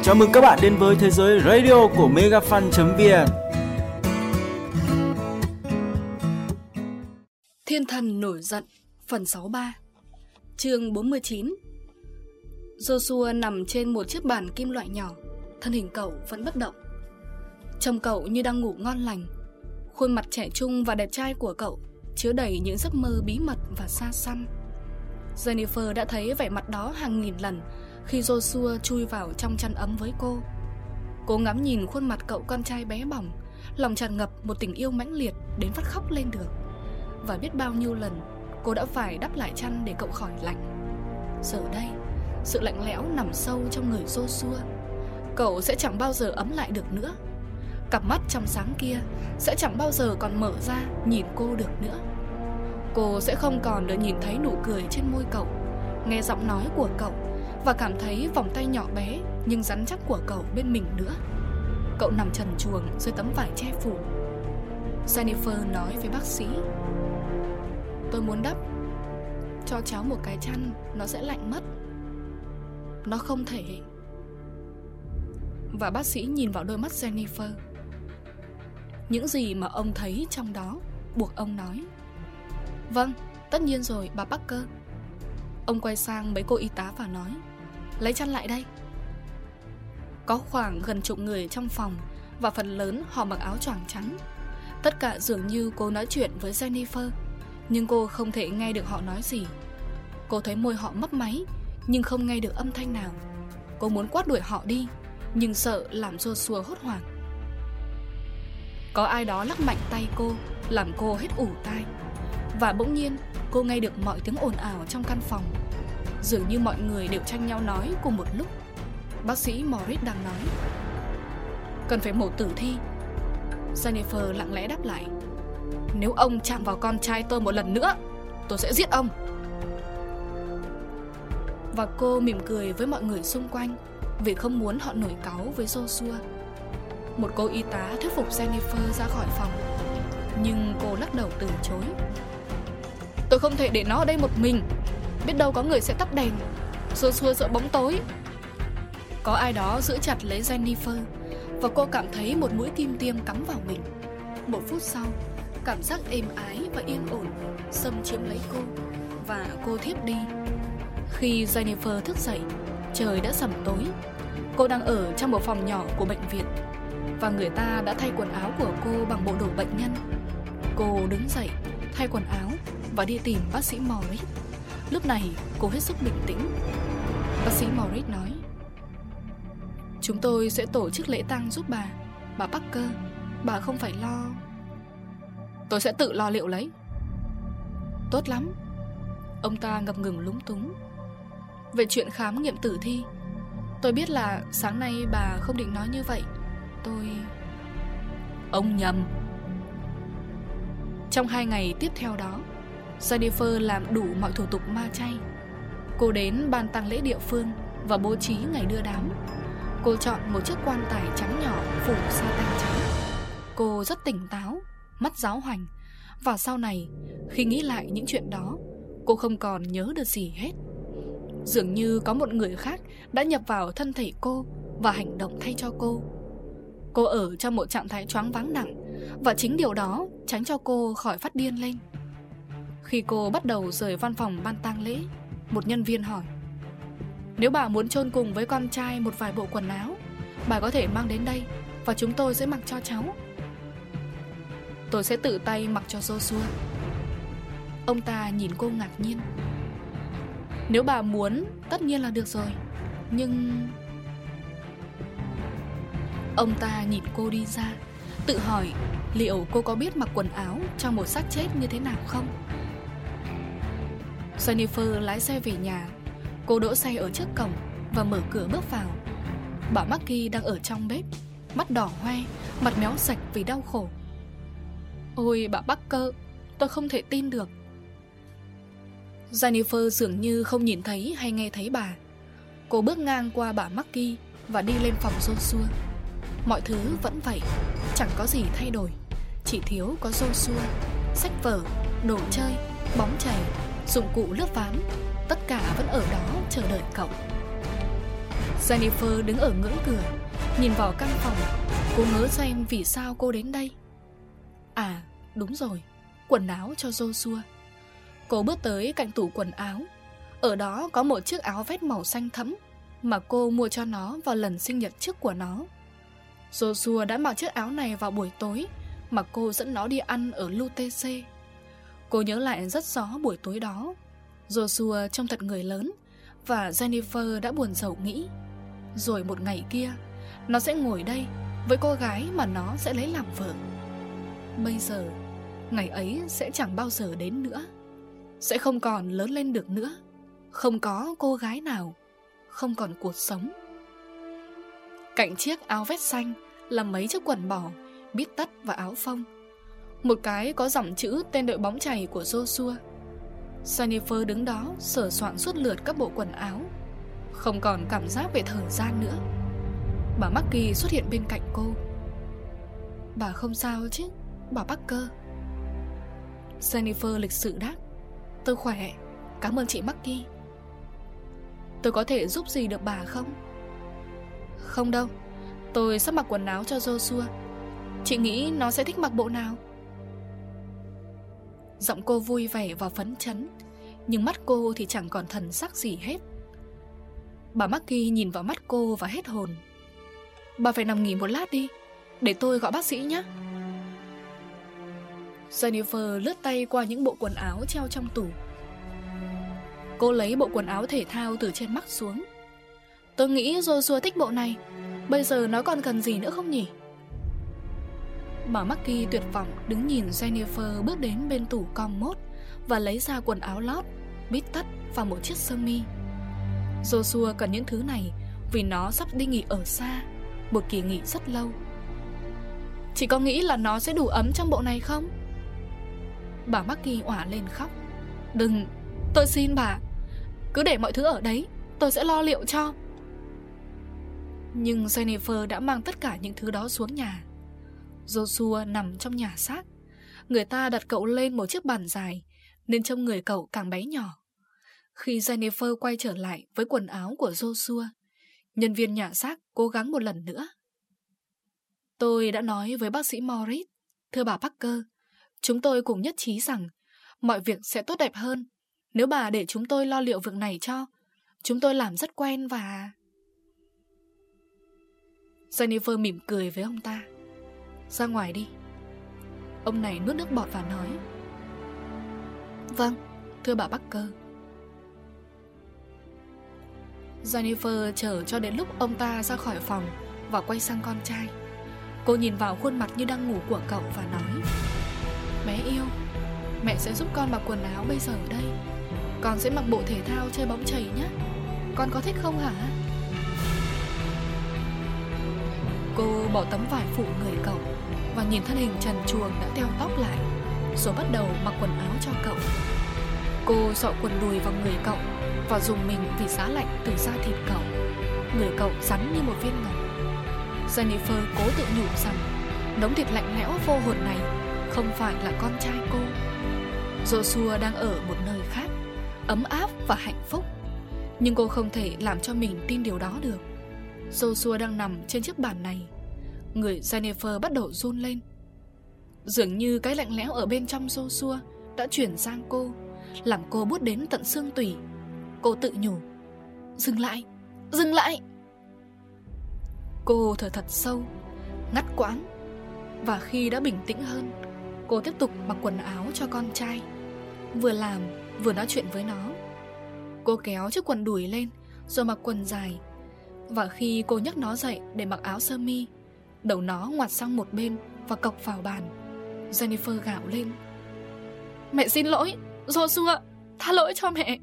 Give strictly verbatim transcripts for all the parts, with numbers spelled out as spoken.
Chào mừng các bạn đến với thế giới radio của megafan chấm vn. Thiên thần nổi giận, phần sáu mươi ba, chương bốn mươi chín. Joshua nằm trên một chiếc bàn kim loại nhỏ, thân hình cậu vẫn bất động. Trông cậu như đang ngủ ngon lành. Khuôn mặt trẻ trung và đẹp trai của cậu chứa đầy những giấc mơ bí mật và xa xăm. Jennifer đã thấy vẻ mặt đó hàng nghìn lần khi Joshua chui vào trong chăn ấm với cô. Cô ngắm nhìn khuôn mặt cậu con trai bé bỏng, lòng tràn ngập một tình yêu mãnh liệt đến phát khóc lên được. Và biết bao nhiêu lần cô đã phải đắp lại chăn để cậu khỏi lạnh. Giờ đây, sự lạnh lẽo nằm sâu trong người Joshua. Cậu sẽ chẳng bao giờ ấm lại được nữa. Cặp mắt trong sáng kia sẽ chẳng bao giờ còn mở ra nhìn cô được nữa. Cô sẽ không còn được nhìn thấy nụ cười trên môi cậu, nghe giọng nói của cậu và cảm thấy vòng tay nhỏ bé nhưng rắn chắc của cậu bên mình nữa. Cậu nằm trần truồng dưới tấm vải che phủ. Jennifer nói với bác sĩ: "Tôi muốn đắp cho cháu một cái chăn, nó sẽ lạnh mất." "Nó không thể." Và bác sĩ nhìn vào đôi mắt Jennifer. Những gì mà ông thấy trong đó buộc ông nói: "Vâng, tất nhiên rồi, bà Parker." Ông quay sang mấy cô y tá và nói: "Lấy chăn lại đây." Có khoảng gần chục người trong phòng, và phần lớn họ mặc áo choàng trắng. Tất cả dường như cố nói chuyện với Jennifer, nhưng cô không thể nghe được họ nói gì. Cô thấy môi họ mấp máy, nhưng không nghe được âm thanh nào. Cô muốn quát đuổi họ đi, nhưng sợ làm Joshua hốt hoảng. Có ai đó lắc mạnh tay cô, làm cô hết ủ tai. Và bỗng nhiên cô nghe được mọi tiếng ồn ào trong căn phòng. Dường như mọi người đều tranh nhau nói cùng một lúc. Bác sĩ Morris đang nói: "Cần phải mổ tử thi." Jennifer lặng lẽ đáp lại: "Nếu ông chạm vào con trai tôi một lần nữa, tôi sẽ giết ông." Và cô mỉm cười với mọi người xung quanh vì không muốn họ nổi cáu với Joshua. Một cô y tá thuyết phục Jennifer ra khỏi phòng, nhưng cô lắc đầu từ chối. "Tôi không thể để nó ở đây một mình. Biết đâu có người sẽ tắt đèn. Joshua sợ bóng tối." Có ai đó giữ chặt lấy Jennifer, và cô cảm thấy một mũi kim tiêm cắm vào mình. Một phút sau, cảm giác êm ái và yên ổn xâm chiếm lấy cô, và cô thiếp đi. Khi Jennifer thức dậy, trời đã sẩm tối. Cô đang ở trong một phòng nhỏ của bệnh viện, và người ta đã thay quần áo của cô bằng bộ đồ bệnh nhân. Cô đứng dậy, thay quần áo và đi tìm bác sĩ Morris. Lúc này cô hết sức bình tĩnh. Bác sĩ Morris nói: "Chúng tôi sẽ tổ chức lễ tang giúp bà, bà Parker. Bà không phải lo." "Tôi sẽ tự lo liệu lấy." "Tốt lắm." Ông ta ngập ngừng lúng túng. "Về chuyện khám nghiệm tử thi, tôi biết là sáng nay bà không định nói như vậy. Tôi..." Ông nhầm. Trong hai ngày tiếp theo đó, Jennifer làm đủ mọi thủ tục ma chay. Cô đến ban tang lễ địa phương và bố trí ngày đưa đám. Cô chọn một chiếc quan tài trắng nhỏ phủ sa tanh trắng. Cô rất tỉnh táo, mắt giáo hoành. Và sau này, khi nghĩ lại những chuyện đó, cô không còn nhớ được gì hết. Dường như có một người khác đã nhập vào thân thể cô và hành động thay cho cô. Cô ở trong một trạng thái choáng váng nặng, và chính điều đó tránh cho cô khỏi phát điên lên. Khi cô bắt đầu rời văn phòng ban tang lễ, một nhân viên hỏi: "Nếu bà muốn chôn cùng với con trai một vài bộ quần áo, bà có thể mang đến đây và chúng tôi sẽ mặc cho cháu." "Tôi sẽ tự tay mặc cho Joshua." Ông ta nhìn cô ngạc nhiên. "Nếu bà muốn, tất nhiên là được rồi. Nhưng..." Ông ta nhìn cô đi ra, tự hỏi liệu cô có biết mặc quần áo trong một xác chết như thế nào không. Jennifer lái xe về nhà. Cô đỗ xe ở trước cổng và mở cửa bước vào. Bà Maggie đang ở trong bếp, mắt đỏ hoe, mặt méo sạch vì đau khổ. "Ôi bà Parker, tôi không thể tin được." Jennifer dường như không nhìn thấy hay nghe thấy bà. Cô bước ngang qua bà Maggie và đi lên phòng Joshua. Mọi thứ vẫn vậy, chẳng có gì thay đổi. Chỉ thiếu có Joshua, sách vở, đồ chơi, bóng chày, dụng cụ lướt ván. Tất cả vẫn ở đó chờ đợi cậu. Jennifer đứng ở ngưỡng cửa, nhìn vào căn phòng. Cô ngớ xem vì sao cô đến đây. À, đúng rồi, quần áo cho Joshua. Cô bước tới cạnh tủ quần áo. Ở đó có một chiếc áo vest màu xanh thẫm mà cô mua cho nó vào lần sinh nhật trước của nó. Joshua đã mặc chiếc áo này vào buổi tối mà cô dẫn nó đi ăn ở lờ tê xê. Cô nhớ lại rất rõ buổi tối đó. Joshua trông thật người lớn, và Jennifer đã buồn rầu nghĩ, rồi một ngày kia nó sẽ ngồi đây với cô gái mà nó sẽ lấy làm vợ. Bây giờ ngày ấy sẽ chẳng bao giờ đến nữa, sẽ không còn lớn lên được nữa. Không có cô gái nào, không còn cuộc sống. Cạnh chiếc áo vest xanh là mấy chiếc quần bò, bít tất và áo phông. Một cái có dòng chữ tên đội bóng chày của Joshua. Jennifer đứng đó sửa soạn suốt lượt các bộ quần áo, không còn cảm giác về thời gian nữa. Bà Maggie xuất hiện bên cạnh cô. Bà không sao chứ, bà Parker? Jennifer lịch sự đáp. Tôi khỏe, cảm ơn chị Maggie. Tôi có thể giúp gì được bà không? Không đâu, tôi sắp mặc quần áo cho Joshua. Chị nghĩ nó sẽ thích mặc bộ nào? Giọng cô vui vẻ và phấn chấn, nhưng mắt cô thì chẳng còn thần sắc gì hết. Bà Maggie nhìn vào mắt cô và hết hồn. Bà phải nằm nghỉ một lát đi, để tôi gọi bác sĩ nhé. Jennifer lướt tay qua những bộ quần áo treo trong tủ. Cô lấy bộ quần áo thể thao từ trên mắc xuống. Tôi nghĩ Joshua thích bộ này. Bây giờ nó còn cần gì nữa không nhỉ? Bà Maggie tuyệt vọng đứng nhìn Jennifer bước đến bên tủ commode và lấy ra quần áo lót, bít tất và một chiếc sơ mi. Joshua cần những thứ này vì nó sắp đi nghỉ ở xa, một kỳ nghỉ rất lâu. Chị có nghĩ là nó sẽ đủ ấm trong bộ này không? Bà Maggie òa lên khóc. Đừng, tôi xin bà, cứ để mọi thứ ở đấy, tôi sẽ lo liệu cho. Nhưng Jennifer đã mang tất cả những thứ đó xuống nhà. Joshua nằm trong nhà xác. Người ta đặt cậu lên một chiếc bàn dài, nên trông người cậu càng bé nhỏ. Khi Jennifer quay trở lại với quần áo của Joshua, nhân viên nhà xác cố gắng một lần nữa. Tôi đã nói với bác sĩ Morris, thưa bà Parker, chúng tôi cùng nhất trí rằng mọi việc sẽ tốt đẹp hơn nếu bà để chúng tôi lo liệu việc này cho. Chúng tôi làm rất quen và... Jennifer mỉm cười với ông ta. Ra ngoài đi. Ông này nuốt nước bọt và nói. Vâng, thưa bà Parker. Jennifer chờ cho đến lúc ông ta ra khỏi phòng và quay sang con trai. Cô nhìn vào khuôn mặt như đang ngủ của cậu và nói. Bé yêu, mẹ sẽ giúp con mặc quần áo bây giờ ở đây. Con sẽ mặc bộ thể thao chơi bóng chày nhé. Con có thích không hả? Cô bỏ tấm vải phủ người cậu và nhìn thân hình trần truồng đã teo tóc lại, rồi bắt đầu mặc quần áo cho cậu. Cô xọ quần đùi vào người cậu và dùng mình vì giá lạnh từ da thịt cậu. Người cậu rắn như một viên ngọc. Jennifer cố tự nhủ rằng đống thịt lạnh lẽo vô hồn này không phải là con trai cô. Joshua đang ở một nơi khác, ấm áp và hạnh phúc. Nhưng cô không thể làm cho mình tin điều đó được. Joshua đang nằm trên chiếc bàn này. Người Jennifer bắt đầu run lên. Dường như cái lạnh lẽo ở bên trong Joshua đã chuyển sang cô, làm cô buốt đến tận xương tủy. Cô tự nhủ. Dừng lại, dừng lại. Cô thở thật sâu, ngắt quãng. Và khi đã bình tĩnh hơn, cô tiếp tục mặc quần áo cho con trai, vừa làm vừa nói chuyện với nó. Cô kéo chiếc quần đùi lên rồi mặc quần dài. Và khi cô nhấc nó dậy để mặc áo sơ mi, đầu nó ngoặt sang một bên và cọc vào bàn. Jennifer gào lên. Mẹ xin lỗi, Joshua, tha lỗi cho mẹ.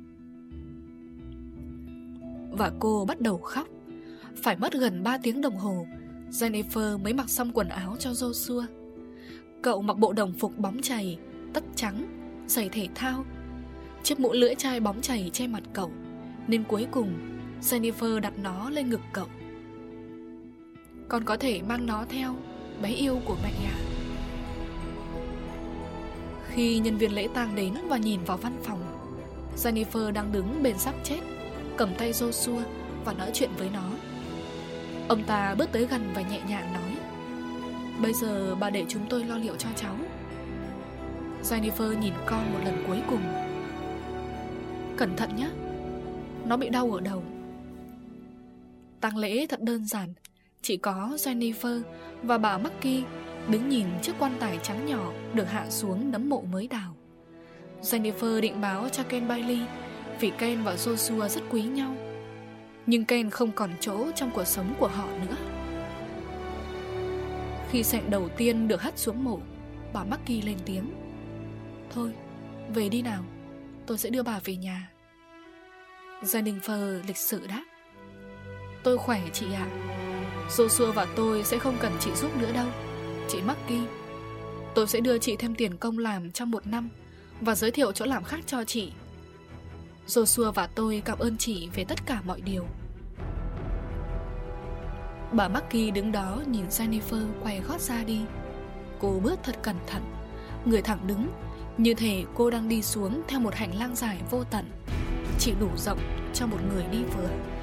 Và cô bắt đầu khóc. Phải mất gần ba tiếng đồng hồ, Jennifer mới mặc xong quần áo cho Joshua. Cậu mặc bộ đồng phục bóng chày, tất trắng, giày thể thao. Chiếc mũ lưỡi chai bóng chày che mặt cậu, nên cuối cùng Jennifer đặt nó lên ngực cậu. Con có thể mang nó theo, bé yêu của mẹ à? Khi nhân viên lễ tang đến và nhìn vào văn phòng, Jennifer đang đứng bên xác chết, cầm tay Joshua và nói chuyện với nó. Ông ta bước tới gần và nhẹ nhàng nói: "Bây giờ bà để chúng tôi lo liệu cho cháu." Jennifer nhìn con một lần cuối cùng. "Cẩn thận nhé, nó bị đau ở đầu." Tang lễ thật đơn giản. Chỉ có Jennifer và bà Maggie đứng nhìn chiếc quan tài trắng nhỏ được hạ xuống nấm mộ mới đào. Jennifer định báo cho Ken Bailey vì Ken và Joshua rất quý nhau, nhưng Ken không còn chỗ trong cuộc sống của họ nữa. Khi xẹng đầu tiên được hất xuống mộ, bà Maggie lên tiếng: "Thôi, về đi nào, tôi sẽ đưa bà về nhà." Jennifer lịch sự đáp: "Tôi khỏe chị ạ. Joshua và tôi sẽ không cần chị giúp nữa đâu, chị Maggie. Tôi sẽ đưa chị thêm tiền công làm trong một năm và giới thiệu chỗ làm khác cho chị. Joshua và tôi cảm ơn chị về tất cả mọi điều." Bà Maggie đứng đó nhìn Jennifer quay gót ra đi. Cô bước thật cẩn thận, người thẳng đứng, như thể cô đang đi xuống theo một hành lang dài vô tận, chỉ đủ rộng cho một người đi vừa.